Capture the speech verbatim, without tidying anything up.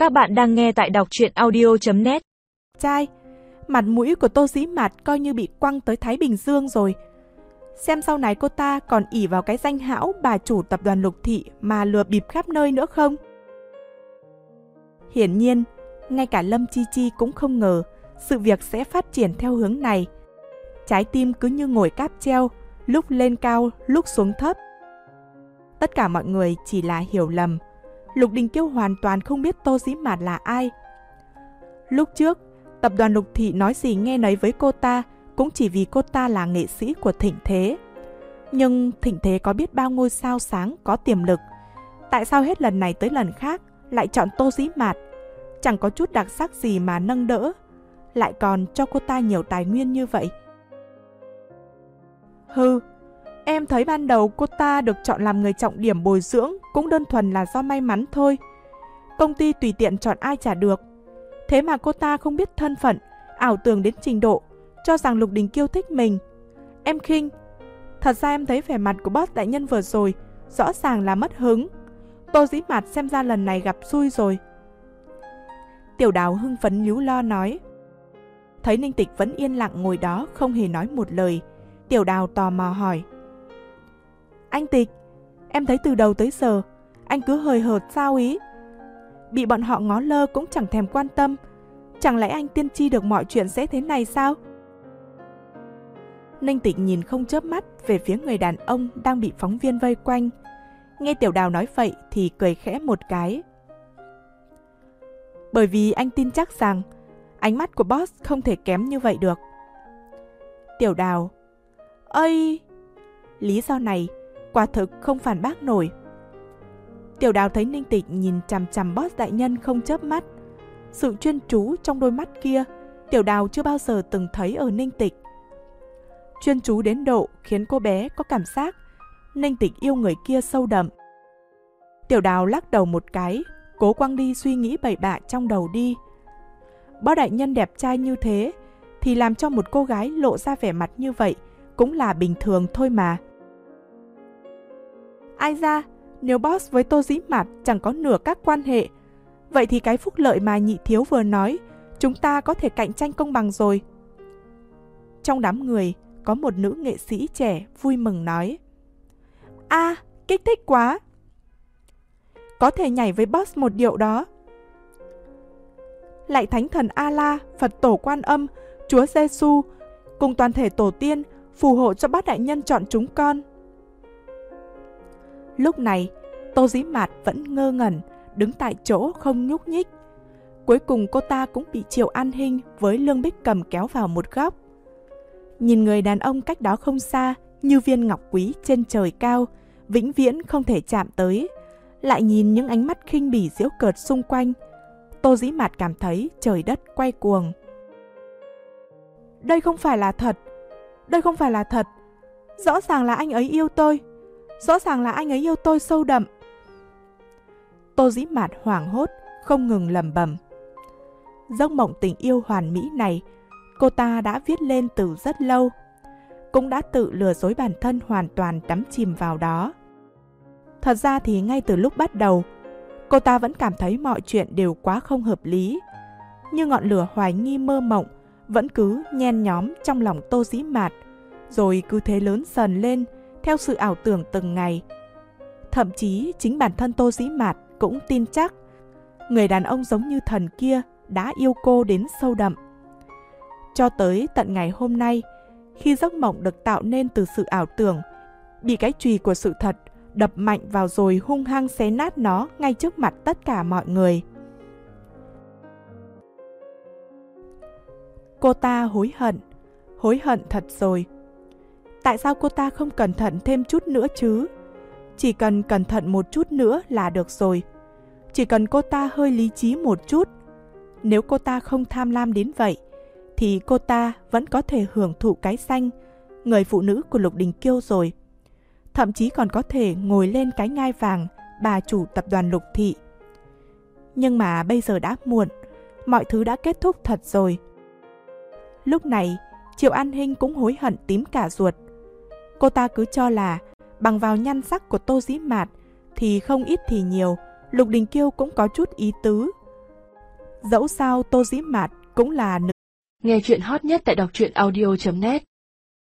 Các bạn đang nghe tại đọc truyện audio chấm net. Trai, mặt mũi của Tô Dĩ Mạt coi như bị quăng tới Thái Bình Dương rồi. Xem sau này cô ta còn ỷ vào cái danh hão bà chủ tập đoàn Lục Thị mà lừa bịp khắp nơi nữa không? Hiển nhiên, ngay cả Lâm Chi Chi cũng không ngờ sự việc sẽ phát triển theo hướng này. Trái tim cứ như ngồi cáp treo, lúc lên cao, lúc xuống thấp. Tất cả mọi người chỉ là hiểu lầm. Lục Đình Kiêu hoàn toàn không biết Tô Dĩ Mạt là ai. Lúc trước, tập đoàn Lục Thị nói gì nghe nấy với cô ta cũng chỉ vì cô ta là nghệ sĩ của Thịnh Thế. Nhưng Thịnh Thế có biết bao ngôi sao sáng có tiềm lực. Tại sao hết lần này tới lần khác lại chọn Tô Dĩ Mạt? Chẳng có chút đặc sắc gì mà nâng đỡ, lại còn cho cô ta nhiều tài nguyên như vậy. Hừ, em thấy ban đầu cô ta được chọn làm người trọng điểm bồi dưỡng cũng đơn thuần là do may mắn thôi. Công ty tùy tiện chọn ai chả được. Thế mà cô ta không biết thân phận, ảo tưởng đến trình độ cho rằng Lục Đình Kiêu thích mình. Em khinh. Thật ra em thấy vẻ mặt của boss đại nhân vừa rồi rõ ràng là mất hứng. Tô Dĩ Mạt xem ra lần này gặp xui rồi. Tiểu Đào hưng phấn líu lo nói. Thấy Ninh Tịch vẫn yên lặng ngồi đó không hề nói một lời, Tiểu Đào tò mò hỏi. Anh Tịch, em thấy từ đầu tới giờ anh cứ hời hợt sao ý? Bị bọn họ ngó lơ cũng chẳng thèm quan tâm. Chẳng lẽ anh tiên tri được mọi chuyện sẽ thế này sao? Ninh Tịch nhìn không chớp mắt về phía người đàn ông đang bị phóng viên vây quanh. Nghe Tiểu Đào nói vậy thì cười khẽ một cái. Bởi vì anh tin chắc rằng ánh mắt của boss không thể kém như vậy được. Tiểu Đào, ây, lý do này quả thực không phản bác nổi. Tiểu Đào thấy Ninh Tịch nhìn chằm chằm boss đại nhân không chớp mắt. Sự chuyên chú trong đôi mắt kia Tiểu Đào chưa bao giờ từng thấy ở Ninh Tịch. Chuyên chú đến độ khiến cô bé có cảm giác Ninh Tịch yêu người kia sâu đậm. Tiểu Đào lắc đầu một cái, cố quăng đi suy nghĩ bậy bạ trong đầu đi. Boss đại nhân đẹp trai như thế thì làm cho một cô gái lộ ra vẻ mặt như vậy cũng là bình thường thôi mà. Ai ra, nếu boss với Tô Dĩ Mạt chẳng có nửa các quan hệ, vậy thì cái phúc lợi mà nhị thiếu vừa nói, chúng ta có thể cạnh tranh công bằng rồi. Trong đám người, có một nữ nghệ sĩ trẻ vui mừng nói. A, à, kích thích quá. Có thể nhảy với boss một điệu đó. Lạy Thánh Thần A-la, Phật Tổ Quan Âm, Chúa Giê-xu cùng toàn thể tổ tiên phù hộ cho bác đại nhân chọn chúng con. Lúc này, Tô Dĩ Mạt vẫn ngơ ngẩn, đứng tại chỗ không nhúc nhích. Cuối cùng cô ta cũng bị Triệu An Hinh với Lương Bích Cầm kéo vào một góc. Nhìn người đàn ông cách đó không xa như viên ngọc quý trên trời cao, vĩnh viễn không thể chạm tới, lại nhìn những ánh mắt khinh bỉ giễu cợt xung quanh, Tô Dĩ Mạt cảm thấy trời đất quay cuồng. Đây không phải là thật, đây không phải là thật. Rõ ràng là anh ấy yêu tôi, rõ ràng là anh ấy yêu tôi sâu đậm. Tô Dĩ Mạt hoảng hốt, không ngừng lẩm bẩm. Giấc mộng tình yêu hoàn mỹ này, cô ta đã viết lên từ rất lâu, cũng đã tự lừa dối bản thân hoàn toàn đắm chìm vào đó. Thật ra thì ngay từ lúc bắt đầu, cô ta vẫn cảm thấy mọi chuyện đều quá không hợp lý. Nhưng ngọn lửa hoài nghi mơ mộng vẫn cứ nhen nhóm trong lòng Tô Dĩ Mạt, rồi cứ thế lớn dần lên theo sự ảo tưởng từng ngày. Thậm chí chính bản thân Tô Dĩ Mạt cũng tin chắc người đàn ông giống như thần kia đã yêu cô đến sâu đậm. Cho tới tận ngày hôm nay, khi giấc mộng được tạo nên từ sự ảo tưởng, bị cái chùy của sự thật đập mạnh vào rồi hung hăng xé nát nó ngay trước mặt tất cả mọi người. Cô ta hối hận, hối hận thật rồi. Tại sao cô ta không cẩn thận thêm chút nữa chứ? Chỉ cần cẩn thận một chút nữa là được rồi. Chỉ cần cô ta hơi lý trí một chút. Nếu cô ta không tham lam đến vậy, thì cô ta vẫn có thể hưởng thụ cái xanh, người phụ nữ của Lục Đình Kiêu rồi. Thậm chí còn có thể ngồi lên cái ngai vàng bà chủ tập đoàn Lục Thị. Nhưng mà bây giờ đã muộn, mọi thứ đã kết thúc thật rồi. Lúc này, Triệu An Hinh cũng hối hận tím cả ruột. Cô ta cứ cho là bằng vào nhan sắc của Tô Dĩ Mạt thì không ít thì nhiều, Lục Đình Kiêu cũng có chút ý tứ. Dẫu sao Tô Dĩ Mạt cũng là nữ. Nghe chuyện hot nhất tại đọc truyện audio chấm net